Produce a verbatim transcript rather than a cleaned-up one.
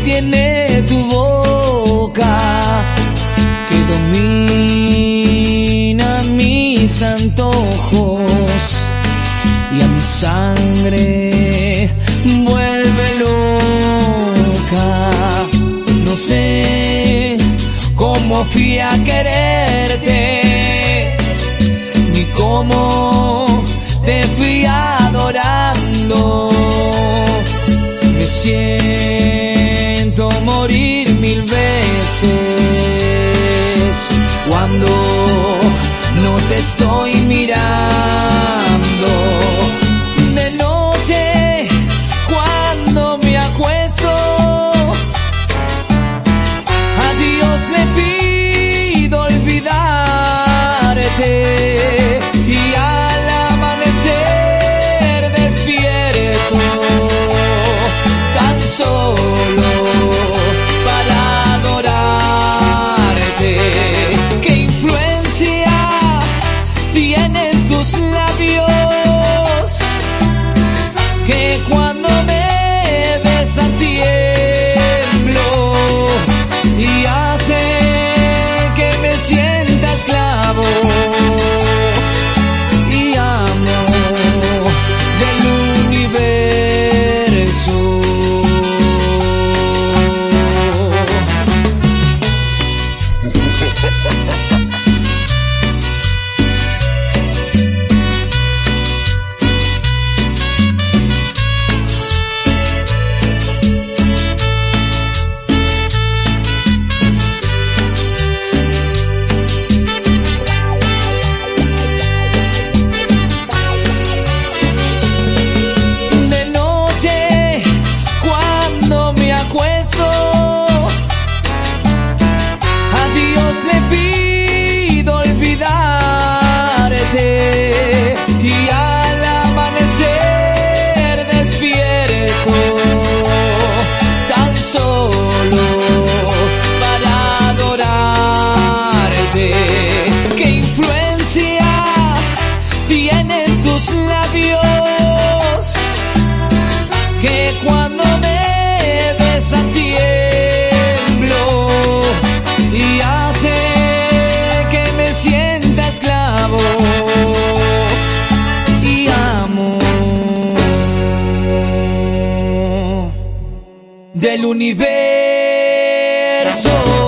tiene tu boca, que domina mis antojos y a mi sangre vuelve loca. No sé cómo fui a quererte, ni cómo te fui adorando. Me siento morir mil veces cuando no te estoy mirando. De noche, cuando me acuesto, a Dios le pido olvidarte, y al amanecer despierto tan solo para adorarte. ¿Qué influencia tienen tus labios que cuando me besan tiemblo y hace que me sienta esclavo y amo del universo? Le pido olvidarte, y al amanecer despierto tan solo para adorarte. ¿Qué influencia tienen tus labios que cuando me besan tiemblo y sienta esclavo y amo del universo?